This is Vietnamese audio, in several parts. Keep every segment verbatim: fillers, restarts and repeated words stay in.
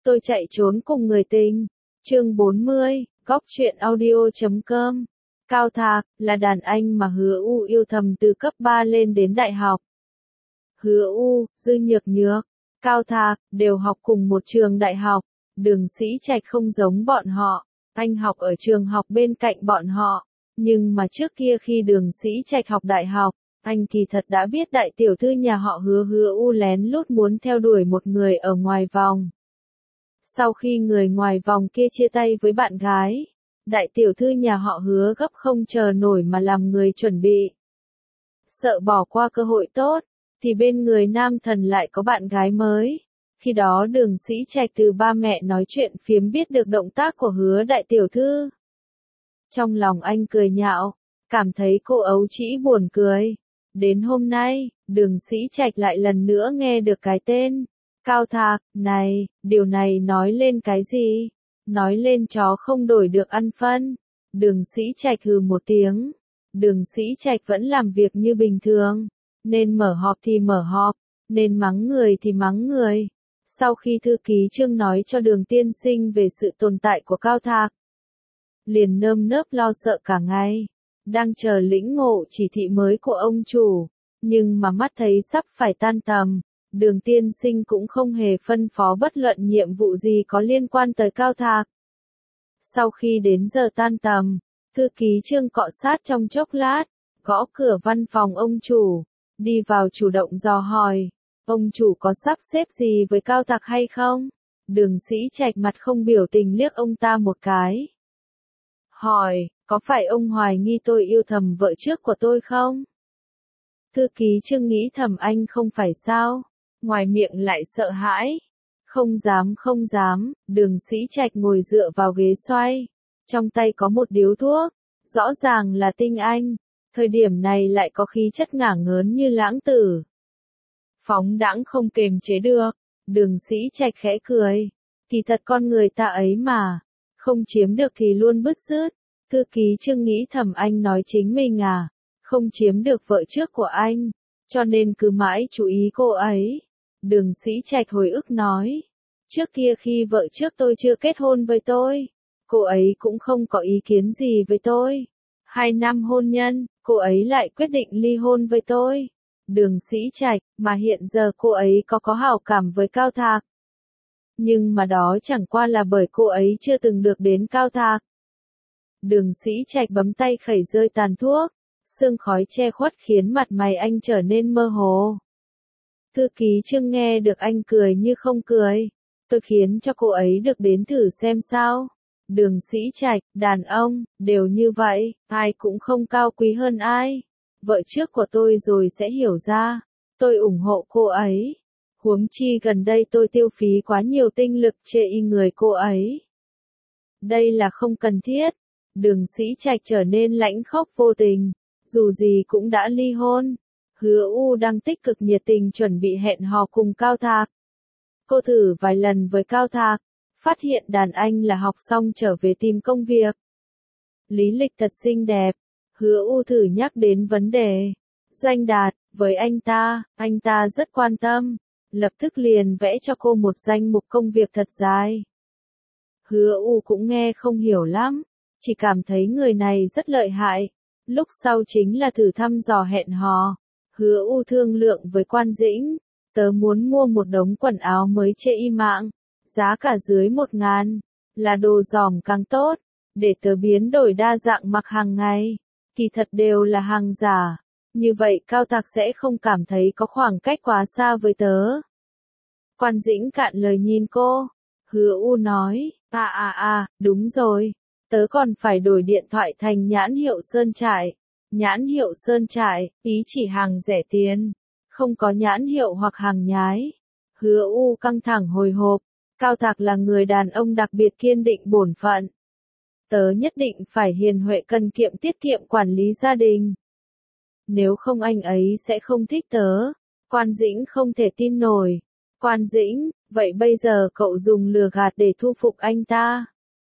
Tôi chạy trốn cùng người tình. Chương bốn mươi, góc truyện audio chấm com. Cao Thạc, là đàn anh mà Hứa U yêu thầm từ cấp ba lên đến đại học. Hứa U, Dư Nhược Nhược, Cao Thạc, đều học cùng một trường đại học. Đường Sĩ Trạch không giống bọn họ, anh học ở trường học bên cạnh bọn họ. Nhưng mà trước kia khi Đường Sĩ Trạch học đại học, anh kỳ thật đã biết đại tiểu thư nhà họ Hứa Hứa U lén lút muốn theo đuổi một người ở ngoài vòng. Sau khi người ngoài vòng kia chia tay với bạn gái, đại tiểu thư nhà họ Hứa gấp không chờ nổi mà làm người chuẩn bị. Sợ bỏ qua cơ hội tốt, thì bên người nam thần lại có bạn gái mới. Khi đó Đường Sĩ Trạch từ ba mẹ nói chuyện phiếm biết được động tác của Hứa đại tiểu thư. Trong lòng anh cười nhạo, cảm thấy cô ấu trĩ buồn cười. Đến hôm nay, Đường Sĩ Trạch lại lần nữa nghe được cái tên Cao Thạc. Này, điều này nói lên cái gì? Nói lên chó không đổi được ăn phân. Đường Sĩ Trạch hừ một tiếng. Đường Sĩ Trạch vẫn làm việc như bình thường. Nên mở họp thì mở họp, nên mắng người thì mắng người. Sau khi thư ký Trương nói cho Đường tiên sinh về sự tồn tại của Cao Thạc, liền nơm nớp lo sợ cả ngày, đang chờ lĩnh ngộ chỉ thị mới của ông chủ. Nhưng mà mắt thấy sắp phải tan tầm, Đường tiên sinh cũng không hề phân phó bất luận nhiệm vụ gì có liên quan tới Cao Thạc. Sau khi đến giờ tan tầm, thư ký Trương cọ sát trong chốc lát, gõ cửa văn phòng ông chủ, đi vào chủ động dò hỏi, ông chủ có sắp xếp gì với Cao Thạc hay không? Đường Sĩ Trạch mặt không biểu tình liếc ông ta một cái. Hỏi, có phải ông hoài nghi tôi yêu thầm vợ trước của tôi không? Thư ký Trương nghĩ thầm anh không phải sao? Ngoài miệng lại sợ hãi. Không dám không dám, Đường Sĩ Trạch ngồi dựa vào ghế xoay. Trong tay có một điếu thuốc, rõ ràng là tinh anh. Thời điểm này lại có khí chất ngả ngớn như lãng tử. Phóng đãng không kềm chế được, Đường Sĩ Trạch khẽ cười. Kỳ thật con người ta ấy mà, không chiếm được thì luôn bứt rứt. Thư ký Trương nghĩ thầm anh nói chính mình à, không chiếm được vợ trước của anh, cho nên cứ mãi chú ý cô ấy. Đường Sĩ Trạch hồi ức nói, trước kia khi vợ trước tôi chưa kết hôn với tôi, cô ấy cũng không có ý kiến gì với tôi. Hai năm hôn nhân, cô ấy lại quyết định ly hôn với tôi. Đường Sĩ Trạch, mà hiện giờ cô ấy có có hảo cảm với Cao Thạc. Nhưng mà đó chẳng qua là bởi cô ấy chưa từng được đến Cao Thạc. Đường Sĩ Trạch bấm tay khẩy rơi tàn thuốc, sương khói che khuất khiến mặt mày anh trở nên mơ hồ. Thư ký Trương nghe được anh cười như không cười. Tôi khiến cho cô ấy được đến thử xem sao. Đường Sĩ Trạch, đàn ông, đều như vậy, ai cũng không cao quý hơn ai. Vợ trước của tôi rồi sẽ hiểu ra. Tôi ủng hộ cô ấy. Huống chi gần đây tôi tiêu phí quá nhiều tinh lực chê y người cô ấy. Đây là không cần thiết. Đường Sĩ Trạch trở nên lãnh khốc vô tình. Dù gì cũng đã ly hôn. Hứa U đang tích cực nhiệt tình chuẩn bị hẹn hò cùng Cao Thạc. Cô thử vài lần với Cao Thạc, phát hiện đàn anh là học xong trở về tìm công việc. Lý lịch thật xinh đẹp. Hứa U thử nhắc đến vấn đề Doanh Đạt, với anh ta, anh ta rất quan tâm, lập tức liền vẽ cho cô một danh mục công việc thật dài. Hứa U cũng nghe không hiểu lắm, chỉ cảm thấy người này rất lợi hại. Lúc sau chính là thử thăm dò hẹn hò. Hứa U thương lượng với Quan Dĩnh, tớ muốn mua một đống quần áo mới trên y mạng, giá cả dưới một ngàn, là đồ giỏm càng tốt, để tớ biến đổi đa dạng mặc hàng ngày. Kỳ thật đều là hàng giả, như vậy Cao Thạc sẽ không cảm thấy có khoảng cách quá xa với tớ. Quan Dĩnh cạn lời nhìn cô. Hứa U nói, à à à, đúng rồi, tớ còn phải đổi điện thoại thành nhãn hiệu Sơn Trại. Nhãn hiệu Sơn Trại, ý chỉ hàng rẻ tiền, không có nhãn hiệu hoặc hàng nhái. Hứa U căng thẳng hồi hộp, Cao Thạc là người đàn ông đặc biệt kiên định bổn phận. Tớ nhất định phải hiền huệ cần kiệm tiết kiệm quản lý gia đình. Nếu không anh ấy sẽ không thích tớ. Quan Dĩnh không thể tin nổi. Quan Dĩnh, vậy bây giờ cậu dùng lừa gạt để thu phục anh ta.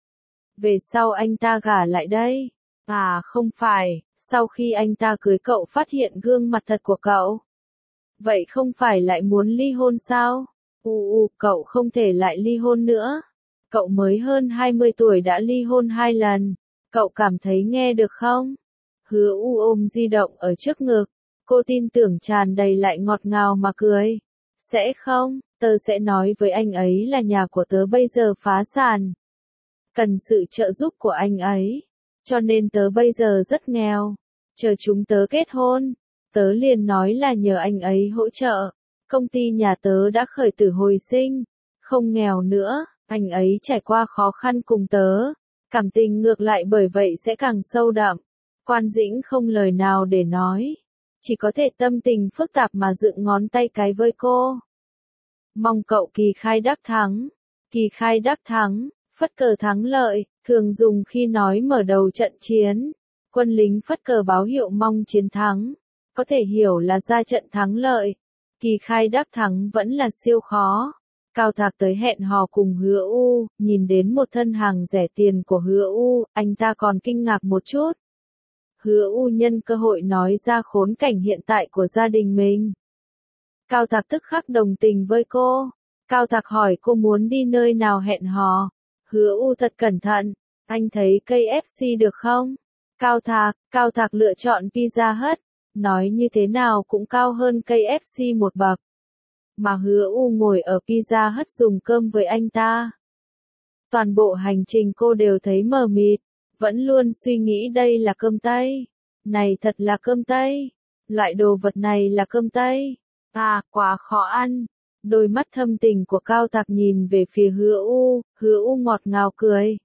Về sau anh ta gả lại đây. À không phải, sau khi anh ta cưới cậu phát hiện gương mặt thật của cậu. Vậy không phải lại muốn ly hôn sao? U u, cậu không thể lại ly hôn nữa. Cậu mới hơn hai mươi tuổi đã ly hôn hai lần. Cậu cảm thấy nghe được không? Hứa u ôm di động ở trước ngực. Cô tin tưởng tràn đầy lại ngọt ngào mà cười. Sẽ không, tớ sẽ nói với anh ấy là nhà của tớ bây giờ phá sản. Cần sự trợ giúp của anh ấy. Cho nên tớ bây giờ rất nghèo. Chờ chúng tớ kết hôn. Tớ liền nói là nhờ anh ấy hỗ trợ. Công ty nhà tớ đã khởi tử hồi sinh. Không nghèo nữa, anh ấy trải qua khó khăn cùng tớ. Cảm tình ngược lại bởi vậy sẽ càng sâu đậm. Quan Dĩnh không lời nào để nói. Chỉ có thể tâm tình phức tạp mà dựng ngón tay cái với cô. Mong cậu kỳ khai đắc thắng. Kỳ khai đắc thắng, phất cờ thắng lợi, thường dùng khi nói mở đầu trận chiến. Quân lính phất cờ báo hiệu mong chiến thắng. Có thể hiểu là ra trận thắng lợi. Kỳ khai đắc thắng vẫn là siêu khó. Cao Thạc tới hẹn hò cùng Hứa U, nhìn đến một thân hàng rẻ tiền của Hứa U, anh ta còn kinh ngạc một chút. Hứa U nhân cơ hội nói ra khốn cảnh hiện tại của gia đình mình. Cao Thạc tức khắc đồng tình với cô. Cao Thạc hỏi cô muốn đi nơi nào hẹn hò. Hứa U thật cẩn thận, anh thấy cây ép xê được không? Cao Thạc, Cao Thạc lựa chọn Pizza Hut, nói như thế nào cũng cao hơn cây ép xê một bậc. Mà Hứa U ngồi ở Pizza Hut dùng cơm với anh ta. Toàn bộ hành trình cô đều thấy mờ mịt, vẫn luôn suy nghĩ đây là cơm Tây. Này thật là cơm Tây. Loại đồ vật này là cơm Tây. À, quá khó ăn. Đôi mắt thâm tình của Cao Thạc nhìn về phía Hứa U, Hứa U ngọt ngào cười.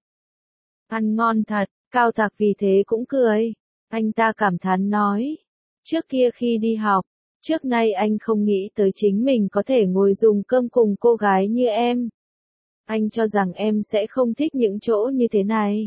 Ăn ngon thật, Cao Thạc vì thế cũng cười. Anh ta cảm thán nói. Trước kia khi đi học, trước nay anh không nghĩ tới chính mình có thể ngồi dùng cơm cùng cô gái như em. Anh cho rằng em sẽ không thích những chỗ như thế này.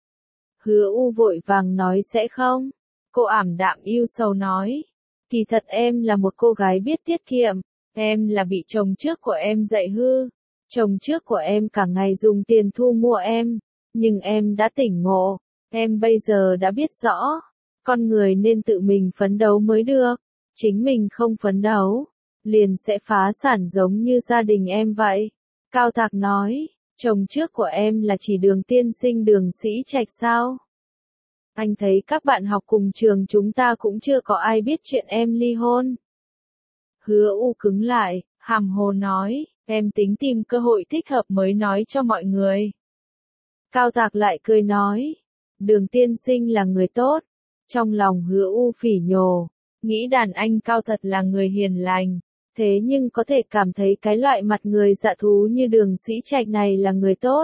Hứa U vội vàng nói sẽ không. Cô ảm đạm yêu sầu nói. Kỳ thật em là một cô gái biết tiết kiệm. Em là bị chồng trước của em dạy hư. Chồng trước của em cả ngày dùng tiền thu mua em. Nhưng em đã tỉnh ngộ. Em bây giờ đã biết rõ. Con người nên tự mình phấn đấu mới được. Chính mình không phấn đấu, liền sẽ phá sản giống như gia đình em vậy. Cao Thạc nói, chồng trước của em là chỉ Đường tiên sinh Đường Sĩ Trạch sao? Anh thấy các bạn học cùng trường chúng ta cũng chưa có ai biết chuyện em ly hôn. Hứa U cứng lại, hàm hồ nói, em tính tìm cơ hội thích hợp mới nói cho mọi người. Cao Thạc lại cười nói, Đường tiên sinh là người tốt. Trong lòng Hứa U phỉ nhổ, nghĩ đàn anh Cao thật là người hiền lành. Thế nhưng có thể cảm thấy cái loại mặt người dạ thú như Đường Sĩ Trạch này là người tốt.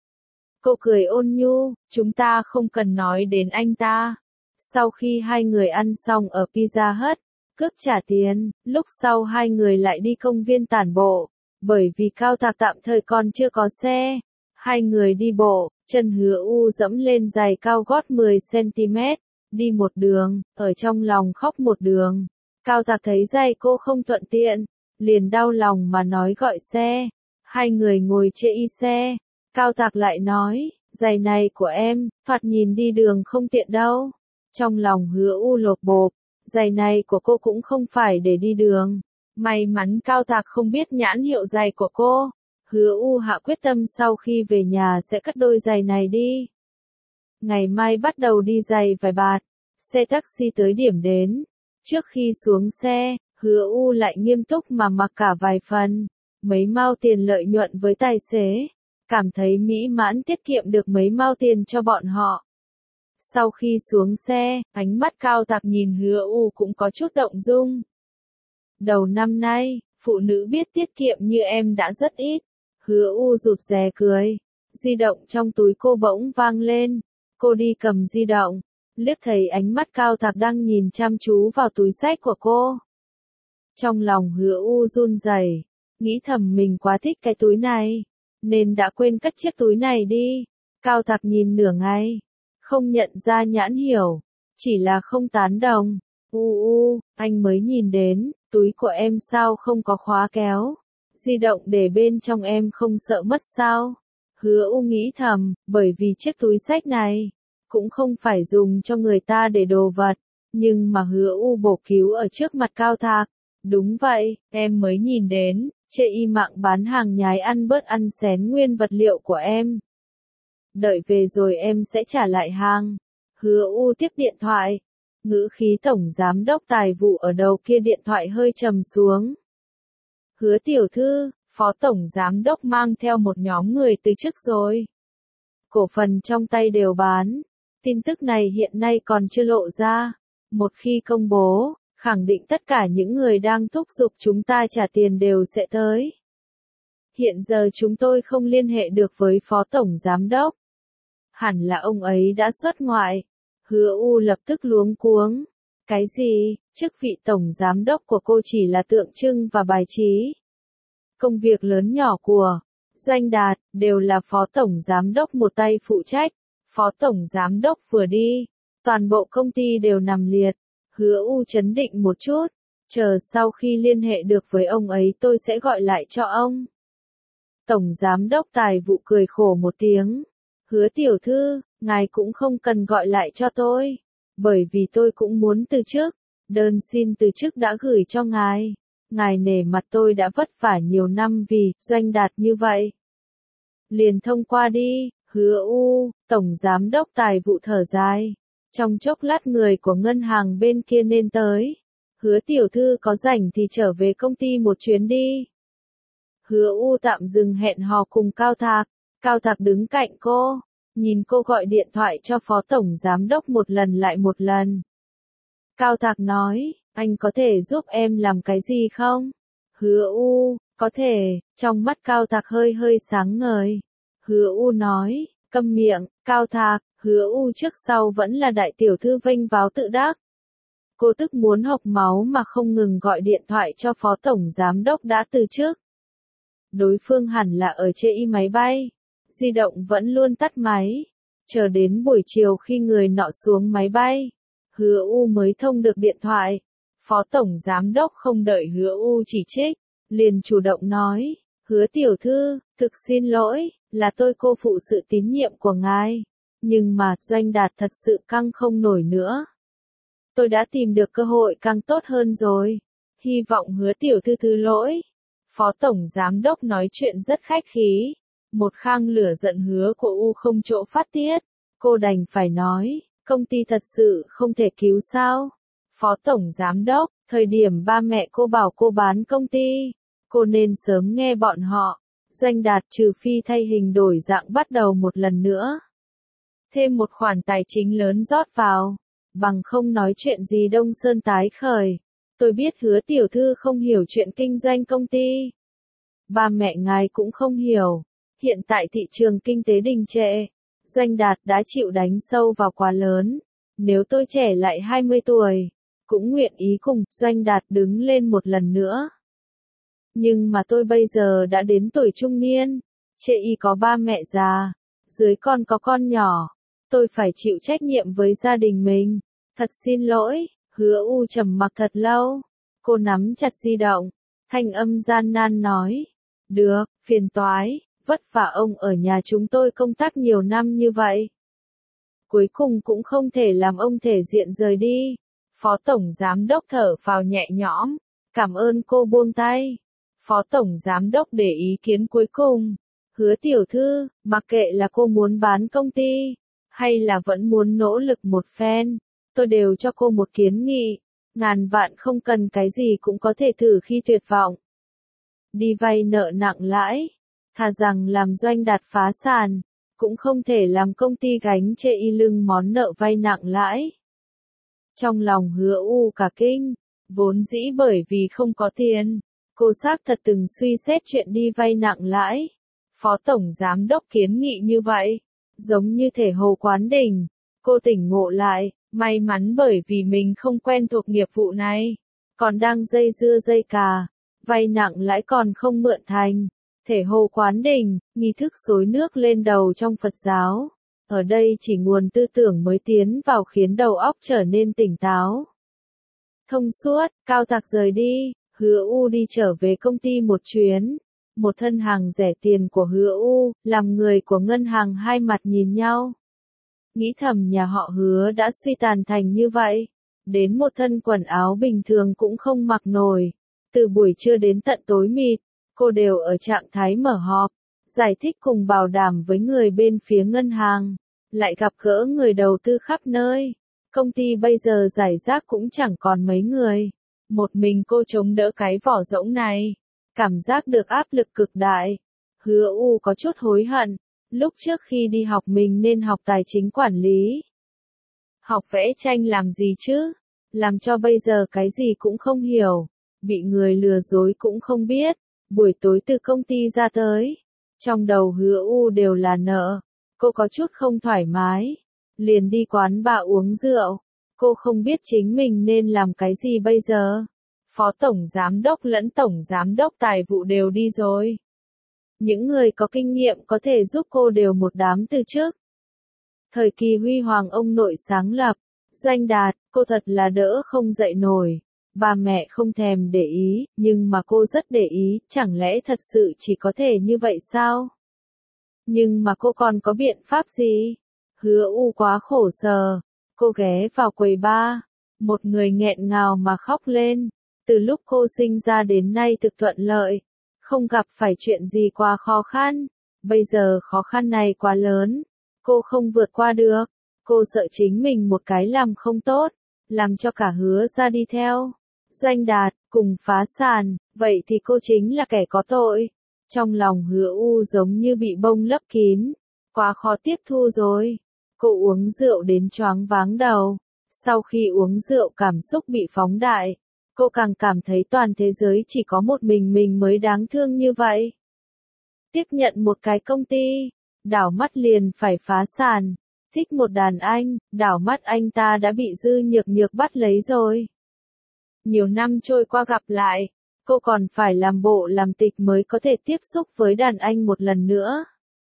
Cô cười ôn nhu, chúng ta không cần nói đến anh ta. Sau khi hai người ăn xong ở Pizza Hut, cước trả tiền, lúc sau hai người lại đi công viên tản bộ. Bởi vì Cao Thạc tạm thời còn chưa có xe. Hai người đi bộ, chân Hứa U dẫm lên giày cao gót mười xăng-ti-mét. Đi một đường, ở trong lòng khóc một đường. Cao Thạc thấy giày cô không thuận tiện, liền đau lòng mà nói gọi xe. Hai người ngồi chê y xe. Cao Thạc lại nói, giày này của em, thoạt nhìn đi đường không tiện đâu. Trong lòng Hứa U lột bột, giày này của cô cũng không phải để đi đường. May mắn Cao Thạc không biết nhãn hiệu giày của cô. Hứa U hạ quyết tâm sau khi về nhà sẽ cất đôi giày này đi. Ngày mai bắt đầu đi giày vài bạt. Xe taxi tới điểm đến. Trước khi xuống xe, Hứa U lại nghiêm túc mà mặc cả vài phần. Mấy mao tiền lợi nhuận với tài xế. Cảm thấy mỹ mãn tiết kiệm được mấy mao tiền cho bọn họ. Sau khi xuống xe, ánh mắt Cao Thạc nhìn Hứa U cũng có chút động dung. Đầu năm nay, phụ nữ biết tiết kiệm như em đã rất ít. Hứa U rụt rè cười. Di động trong túi cô bỗng vang lên. Cô đi cầm di động. Liếc thấy ánh mắt Cao Thạc đang nhìn chăm chú vào túi xách của cô. Trong lòng Hứa U run rẩy, nghĩ thầm mình quá thích cái túi này, nên đã quên cất chiếc túi này đi. Cao Thạc nhìn nửa ngày, không nhận ra nhãn hiệu, chỉ là không tán đồng. U u, anh mới nhìn đến, túi của em sao không có khóa kéo? Di động để bên trong em không sợ mất sao? Hứa U nghĩ thầm, bởi vì chiếc túi xách này cũng không phải dùng cho người ta để đồ vật, nhưng mà Hứa U bổ cứu ở trước mặt Cao Thạc. Đúng vậy, em mới nhìn đến, chê y mạng bán hàng nhái ăn bớt ăn xén nguyên vật liệu của em. Đợi về rồi em sẽ trả lại hàng. Hứa U tiếp điện thoại. Ngữ khí tổng giám đốc tài vụ ở đầu kia điện thoại hơi trầm xuống. Hứa tiểu thư, phó tổng giám đốc mang theo một nhóm người từ chức rồi. Cổ phần trong tay đều bán. Tin tức này hiện nay còn chưa lộ ra. Một khi công bố, khẳng định tất cả những người đang thúc giục chúng ta trả tiền đều sẽ tới. Hiện giờ chúng tôi không liên hệ được với phó tổng giám đốc. Hẳn là ông ấy đã xuất ngoại. Hứa U lập tức luống cuống. Cái gì, chức vị tổng giám đốc của cô chỉ là tượng trưng và bài trí. Công việc lớn nhỏ của Doanh Đạt đều là phó tổng giám đốc một tay phụ trách. Phó tổng giám đốc vừa đi, toàn bộ công ty đều nằm liệt. Hứa U chấn định một chút. Chờ sau khi liên hệ được với ông ấy tôi sẽ gọi lại cho ông. Tổng giám đốc tài vụ cười khổ một tiếng. Hứa tiểu thư, ngài cũng không cần gọi lại cho tôi. Bởi vì tôi cũng muốn từ chức. Đơn xin từ chức đã gửi cho ngài. Ngài nể mặt tôi đã vất vả nhiều năm vì Doanh Đạt như vậy. Liền thông qua đi. Hứa U, tổng giám đốc tài vụ thở dài. Trong chốc lát người của ngân hàng bên kia nên tới. Hứa tiểu thư có rảnh thì trở về công ty một chuyến đi. Hứa U tạm dừng hẹn hò cùng Cao Thạc. Cao Thạc đứng cạnh cô, nhìn cô gọi điện thoại cho phó tổng giám đốc một lần lại một lần. Cao Thạc nói, anh có thể giúp em làm cái gì không? Hứa U, có thể, trong mắt Cao Thạc hơi hơi sáng ngời. Hứa U nói, câm miệng, Cao Thạc, Hứa U trước sau vẫn là đại tiểu thư vênh váo tự đắc. Cô tức muốn hộc máu mà không ngừng gọi điện thoại cho phó tổng giám đốc đã từ chức. Đối phương hẳn là ở chê y máy bay. Di động vẫn luôn tắt máy. Chờ đến buổi chiều khi người nọ xuống máy bay, Hứa U mới thông được điện thoại. Phó tổng giám đốc không đợi Hứa U chỉ trích, liền chủ động nói, Hứa tiểu thư, thực xin lỗi, là tôi cô phụ sự tín nhiệm của ngài. Nhưng mà Doanh Đạt thật sự căng không nổi nữa. Tôi đã tìm được cơ hội càng tốt hơn rồi. Hy vọng Hứa tiểu thư thứ lỗi. Phó tổng giám đốc nói chuyện rất khách khí. Một khang lửa giận Hứa của U không chỗ phát tiết. Cô đành phải nói, công ty thật sự không thể cứu sao. Phó tổng giám đốc, thời điểm ba mẹ cô bảo cô bán công ty, cô nên sớm nghe bọn họ. Doanh Đạt trừ phi thay hình đổi dạng bắt đầu một lần nữa. Thêm một khoản tài chính lớn rót vào. Bằng không nói chuyện gì Đông Sơn tái khởi. Tôi biết Hứa tiểu thư không hiểu chuyện kinh doanh công ty. Ba mẹ ngài cũng không hiểu. Hiện tại thị trường kinh tế đình trệ. Doanh Đạt đã chịu đánh sâu vào quá lớn. Nếu tôi trẻ lại hai mươi tuổi, cũng nguyện ý cùng Doanh Đạt đứng lên một lần nữa. Nhưng mà tôi bây giờ đã đến tuổi trung niên. Chê y có ba mẹ già. Dưới con có con nhỏ. Tôi phải chịu trách nhiệm với gia đình mình. Thật xin lỗi. Hứa U trầm mặc thật lâu. Cô nắm chặt di động. Thanh âm gian nan nói. Được, phiền toái. Vất vả ông ở nhà chúng tôi công tác nhiều năm như vậy. Cuối cùng cũng không thể làm ông thể diện rời đi. Phó tổng giám đốc thở phào nhẹ nhõm. Cảm ơn cô buông tay. Phó tổng giám đốc để ý kiến cuối cùng. Hứa tiểu thư, mặc kệ là cô muốn bán công ty, hay là vẫn muốn nỗ lực một phen, tôi đều cho cô một kiến nghị. Ngàn vạn không cần cái gì cũng có thể thử khi tuyệt vọng. Đi vay nợ nặng lãi. Thà rằng làm Doanh Đạt phá sản, cũng không thể làm công ty gánh chê y lưng món nợ vay nặng lãi. Trong lòng Hứa U cả kinh, vốn dĩ bởi vì không có tiền, cô xác thật từng suy xét chuyện đi vay nặng lãi. Phó tổng giám đốc kiến nghị như vậy, giống như thể hồ quán đỉnh. Cô tỉnh ngộ lại, may mắn bởi vì mình không quen thuộc nghiệp vụ này, còn đang dây dưa dây cà, vay nặng lãi còn không mượn thành. Thể hồ quán đỉnh, nghi thức xối nước lên đầu trong Phật giáo. Ở đây chỉ nguồn tư tưởng mới tiến vào khiến đầu óc trở nên tỉnh táo. Thông suốt, Cao Thạc rời đi, Hứa U đi trở về công ty một chuyến. Một thân hàng rẻ tiền của Hứa U, làm người của ngân hàng hai mặt nhìn nhau. Nghĩ thầm nhà họ Hứa đã suy tàn thành như vậy. Đến một thân quần áo bình thường cũng không mặc nổi. Từ buổi trưa đến tận tối mịt. cô đều ở trạng thái mở họp, giải thích cùng bảo đảm với người bên phía ngân hàng, lại gặp gỡ người đầu tư khắp nơi. Công ty bây giờ giải rác cũng chẳng còn mấy người. Một mình cô chống đỡ cái vỏ rỗng này. Cảm giác được áp lực cực đại. Hứa U có chút hối hận. Lúc trước khi đi học mình nên học tài chính quản lý. Học vẽ tranh làm gì chứ? Làm cho bây giờ cái gì cũng không hiểu. Bị người lừa dối cũng không biết. Buổi tối từ công ty ra tới. Trong đầu Hứa U đều là nợ. Cô có chút không thoải mái. Liền đi quán bar uống rượu. Cô không biết chính mình nên làm cái gì bây giờ. Phó tổng giám đốc lẫn tổng giám đốc tài vụ đều đi rồi. Những người có kinh nghiệm có thể giúp cô đều một đám từ trước. Thời kỳ huy hoàng ông nội sáng lập, Doanh Đạt, cô thật là đỡ không dậy nổi. Ba mẹ không thèm để ý, nhưng mà cô rất để ý, chẳng lẽ thật sự chỉ có thể như vậy sao? Nhưng mà cô còn có biện pháp gì? Hứa U quá khổ sở. Cô ghé vào quầy bar. Một người nghẹn ngào mà khóc lên. Từ lúc cô sinh ra đến nay thực thuận lợi. Không gặp phải chuyện gì quá khó khăn. Bây giờ khó khăn này quá lớn. Cô không vượt qua được. Cô sợ chính mình một cái làm không tốt. Làm cho cả Hứa ra đi theo. Doanh Đạt, cùng phá sản. Vậy thì cô chính là kẻ có tội. Trong lòng Hứa U giống như bị bông lấp kín. Quá khó tiếp thu rồi. Cô uống rượu đến choáng váng đầu. Sau khi uống rượu cảm xúc bị phóng đại. Cô càng cảm thấy toàn thế giới chỉ có một mình mình mới đáng thương như vậy. Tiếp nhận một cái công ty. Đảo mắt liền phải phá sản. Thích một đàn anh. Đảo mắt anh ta đã bị Dư Nhược Nhược bắt lấy rồi. Nhiều năm trôi qua gặp lại. Cô còn phải làm bộ làm tịch mới có thể tiếp xúc với đàn anh một lần nữa.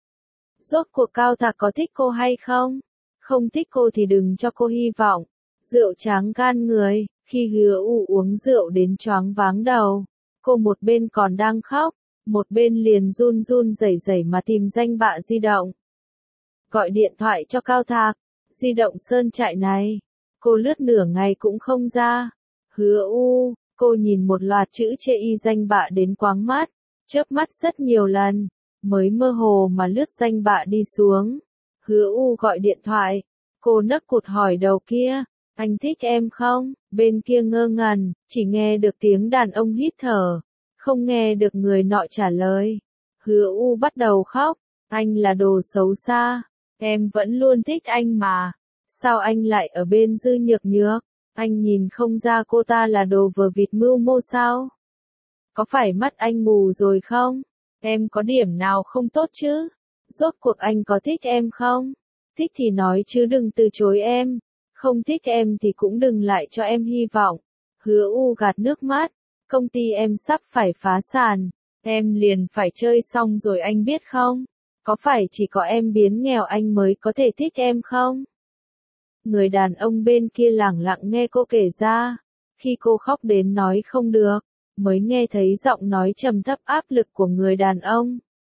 Rốt cuộc Cao Thạc có thích cô hay không? Không thích cô thì đừng cho cô hy vọng. Rượu tráng gan người, khi Hứa U uống rượu đến choáng váng đầu. Cô một bên còn đang khóc, một bên liền run run rẩy rẩy mà tìm danh bạ di động. Gọi điện thoại cho Cao Thạc, di động sơn trại này. Cô lướt nửa ngày cũng không ra. Hứa U, cô nhìn một loạt chữ chê y danh bạ đến quáng mắt, chớp mắt rất nhiều lần. Mới mơ hồ mà lướt danh bạ đi xuống. Hứa U gọi điện thoại. Cô nấc cụt hỏi đầu kia. Anh thích em không? Bên kia ngơ ngẩn, chỉ nghe được tiếng đàn ông hít thở. Không nghe được người nọ trả lời. Hứa U bắt đầu khóc. Anh là đồ xấu xa. Em vẫn luôn thích anh mà. Sao anh lại ở bên Dư Nhược Nhược? Anh nhìn không ra cô ta là đồ vờ vịt mưu mô sao? Có phải mắt anh mù rồi không? Em có điểm nào không tốt chứ? Rốt cuộc anh có thích em không? Thích thì nói chứ đừng từ chối em. Không thích em thì cũng đừng lại cho em hy vọng. Hứa U gạt nước mắt. Công ty em sắp phải phá sản. Em liền phải chơi xong rồi anh biết không? Có phải chỉ có em biến nghèo anh mới có thể thích em không? Người đàn ông bên kia lẳng lặng nghe cô kể ra. Khi cô khóc đến nói không được, mới nghe thấy giọng nói trầm thấp áp lực của người đàn ông.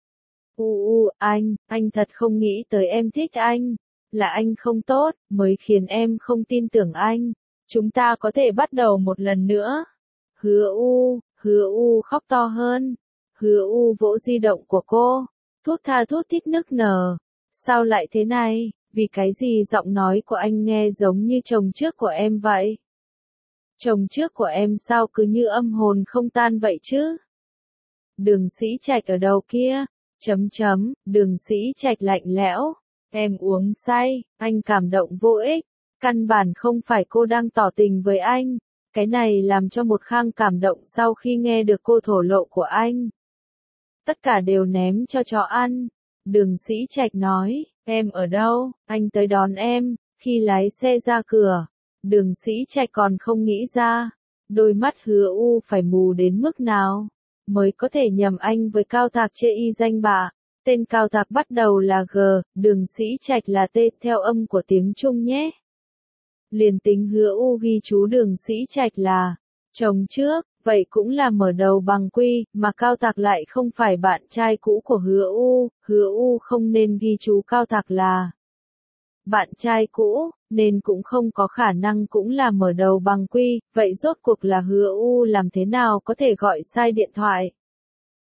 U u, anh, anh thật không nghĩ tới em thích anh. Là anh không tốt, mới khiến em không tin tưởng anh. Chúng ta có thể bắt đầu một lần nữa. Hứa U, Hứa U khóc to hơn. Hứa U vỗ di động của cô. Thút tha thút thít nức nở. Sao lại thế này? Vì cái gì giọng nói của anh nghe giống như chồng trước của em vậy? Chồng trước của em sao cứ như âm hồn không tan vậy chứ? Đường Sĩ Trạch ở đầu kia. Chấm chấm, Đường Sĩ Trạch lạnh lẽo. Em uống say, anh cảm động vô ích. Căn bản không phải cô đang tỏ tình với anh. Cái này làm cho một Khang cảm động sau khi nghe được cô thổ lộ của anh. Tất cả đều ném cho chó ăn. Đường Sĩ Trạch nói, em ở đâu, anh tới đón em. Khi lái xe ra cửa, Đường Sĩ Trạch còn không nghĩ ra. Đôi mắt Hứa U phải mù đến mức nào mới có thể nhầm anh với Cao Thạc chê y danh bạ. Tên Cao Thạc bắt đầu là G, Đường Sĩ Trạch là T theo âm của tiếng Trung nhé. Liền tính Hứa U ghi chú Đường Sĩ Trạch là chồng trước, vậy cũng là mở đầu bằng quy, mà Cao Thạc lại không phải bạn trai cũ của Hứa U, Hứa U không nên ghi chú Cao Thạc là bạn trai cũ, nên cũng không có khả năng cũng là mở đầu bằng quy, vậy rốt cuộc là Hứa U làm thế nào có thể gọi sai điện thoại?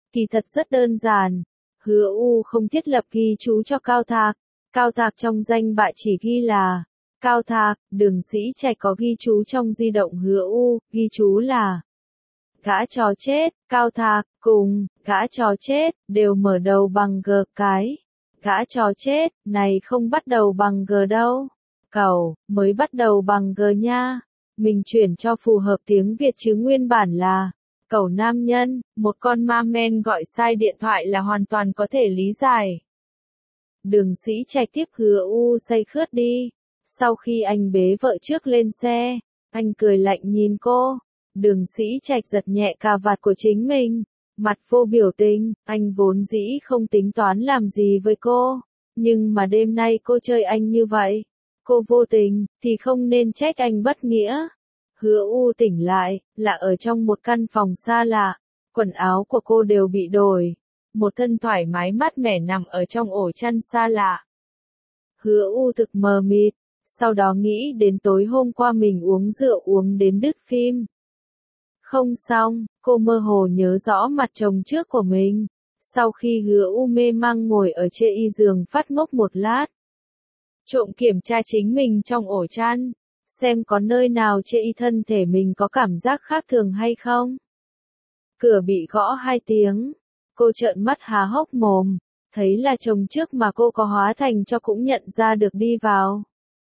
Kỳ thật rất đơn giản. Hứa U không thiết lập ghi chú cho Cao Thạc. Cao Thạc trong danh bạ chỉ ghi là Cao Thạc, Đường Sĩ Trạch có ghi chú trong di động Hứa U, ghi chú là gã chó chết, Cao Thạc, cùng, gã chó chết, đều mở đầu bằng G cái. Gã chó chết, này không bắt đầu bằng G đâu. Cẩu, mới bắt đầu bằng G nha. Mình chuyển cho phù hợp tiếng Việt chứ nguyên bản là cẩu nam nhân, một con ma men gọi sai điện thoại là hoàn toàn có thể lý giải. Đường Sĩ Trạch tiếp Hứa U say khướt đi. Sau khi anh bế vợ trước lên xe, anh cười lạnh nhìn cô. Đường Sĩ Trạch giật nhẹ cà vạt của chính mình, mặt vô biểu tình, anh vốn dĩ không tính toán làm gì với cô, nhưng mà đêm nay cô chơi anh như vậy, cô vô tình, thì không nên trách anh bất nghĩa. Hứa U tỉnh lại, là ở trong một căn phòng xa lạ, quần áo của cô đều bị đổi, một thân thoải mái mát mẻ nằm ở trong ổ chăn xa lạ. Hứa U thực mờ mịt, sau đó nghĩ đến tối hôm qua mình uống rượu uống đến đứt phim. Không xong, cô mơ hồ nhớ rõ mặt chồng trước của mình. Sau khi Hứa U mê mang ngồi ở trên y giường phát ngốc một lát. Trộm kiểm tra chính mình trong ổ chăn, xem có nơi nào trên y thân thể mình có cảm giác khác thường hay không. Cửa bị gõ hai tiếng, cô trợn mắt há hốc mồm, thấy là chồng trước mà cô có hóa thành cho cũng nhận ra được đi vào.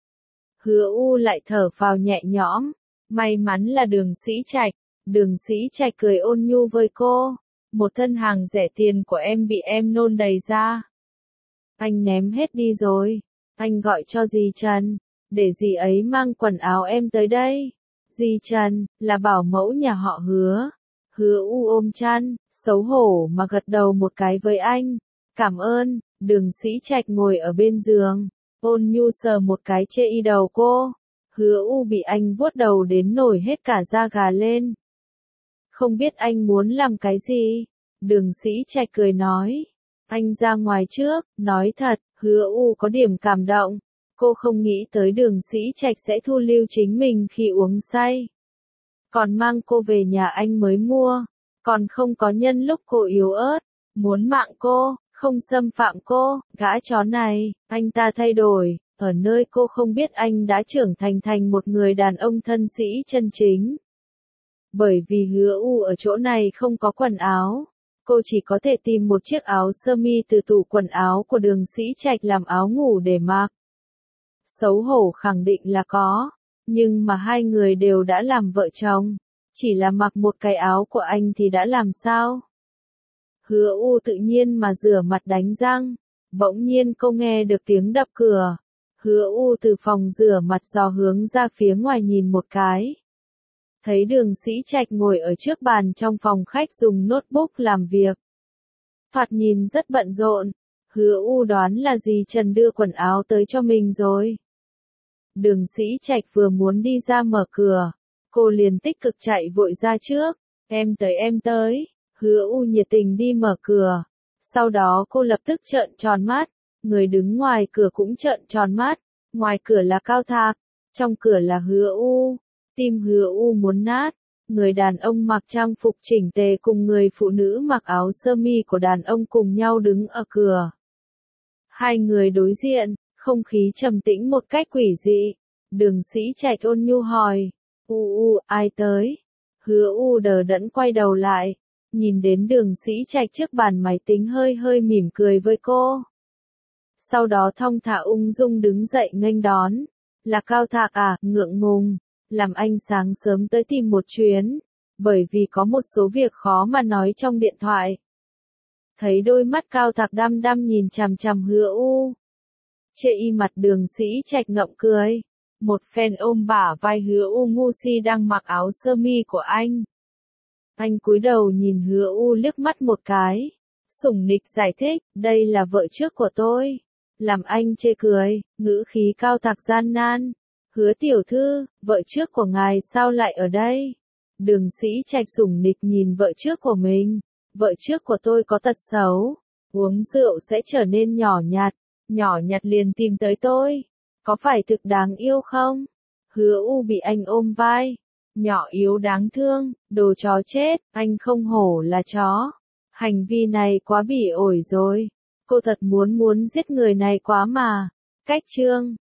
Hứa U lại thở phào nhẹ nhõm, may mắn là Đường Sĩ Trạch. Đường Sĩ Trạch cười ôn nhu với cô, một thân hàng rẻ tiền của em bị em nôn đầy ra. Anh ném hết đi rồi, anh gọi cho dì Trần, để dì ấy mang quần áo em tới đây. Dì Trần, là bảo mẫu nhà họ Hứa. Hứa U ôm chăn, xấu hổ mà gật đầu một cái với anh. Cảm ơn. Đường Sĩ Trạch ngồi ở bên giường, ôn nhu sờ một cái trên y đầu cô. Hứa U bị anh vuốt đầu đến nổi hết cả da gà lên. Không biết anh muốn làm cái gì? Đường Sĩ Trạch cười nói. Anh ra ngoài trước, nói thật, Hứa U có điểm cảm động. Cô không nghĩ tới Đường Sĩ Trạch sẽ thu lưu chính mình khi uống say. Còn mang cô về nhà anh mới mua. Còn không có nhân lúc cô yếu ớt. Muốn mạng cô, không xâm phạm cô, gã chó này, anh ta thay đổi. Ở nơi cô không biết anh đã trưởng thành thành một người đàn ông thân sĩ chân chính. Bởi vì Hứa U ở chỗ này không có quần áo, cô chỉ có thể tìm một chiếc áo sơ mi từ tủ quần áo của Đường Sĩ Trạch làm áo ngủ để mặc. Xấu hổ khẳng định là có, nhưng mà hai người đều đã làm vợ chồng, chỉ là mặc một cái áo của anh thì đã làm sao? Hứa U tự nhiên mà rửa mặt đánh răng, bỗng nhiên cô nghe được tiếng đập cửa. Hứa U từ phòng rửa mặt dò hướng ra phía ngoài nhìn một cái. Thấy Đường Sĩ Trạch ngồi ở trước bàn trong phòng khách dùng notebook làm việc. Thoạt nhìn rất bận rộn, Hứa U đoán là dì Trần đưa quần áo tới cho mình rồi. Đường Sĩ Trạch vừa muốn đi ra mở cửa, cô liền tích cực chạy vội ra trước, em tới em tới, Hứa U nhiệt tình đi mở cửa. Sau đó cô lập tức trợn tròn mắt, người đứng ngoài cửa cũng trợn tròn mắt, ngoài cửa là Cao Thạc, trong cửa là Hứa U. Tim Hứa U muốn nát, người đàn ông mặc trang phục chỉnh tề cùng người phụ nữ mặc áo sơ mi của đàn ông cùng nhau đứng ở cửa. Hai người đối diện, không khí trầm tĩnh một cách quỷ dị. Đường Sĩ Trạch ôn nhu hỏi, U U, ai tới? Hứa U đờ đẫn quay đầu lại, nhìn đến Đường Sĩ Trạch trước bàn máy tính hơi hơi mỉm cười với cô. Sau đó thong thả ung dung đứng dậy nghênh đón, là Cao Thạc à, ngượng ngùng. Làm anh sáng sớm tới tìm một chuyến, bởi vì có một số việc khó mà nói trong điện thoại. Thấy đôi mắt Cao Thạc đăm đăm nhìn chằm chằm Hứa U. Chê y mặt Đường Sĩ Trạch ngậm cười. Một phen ôm bả vai Hứa U ngu si đang mặc áo sơ mi của anh. Anh cúi đầu nhìn Hứa U liếc mắt một cái. Sủng nịch giải thích, đây là vợ trước của tôi. Làm anh chê cười, ngữ khí Cao Thạc gian nan. Hứa tiểu thư, vợ trước của ngài sao lại ở đây? Đường Sĩ Trạch sủng nịch nhìn vợ trước của mình. Vợ trước của tôi có tật xấu. Uống rượu sẽ trở nên nhỏ nhặt. Nhỏ nhặt liền tìm tới tôi. Có phải thực đáng yêu không? Hứa U bị anh ôm vai. Nhỏ yếu đáng thương, đồ chó chết, anh không hổ là chó. Hành vi này quá bỉ ổi rồi. Cô thật muốn muốn giết người này quá mà. Cách chương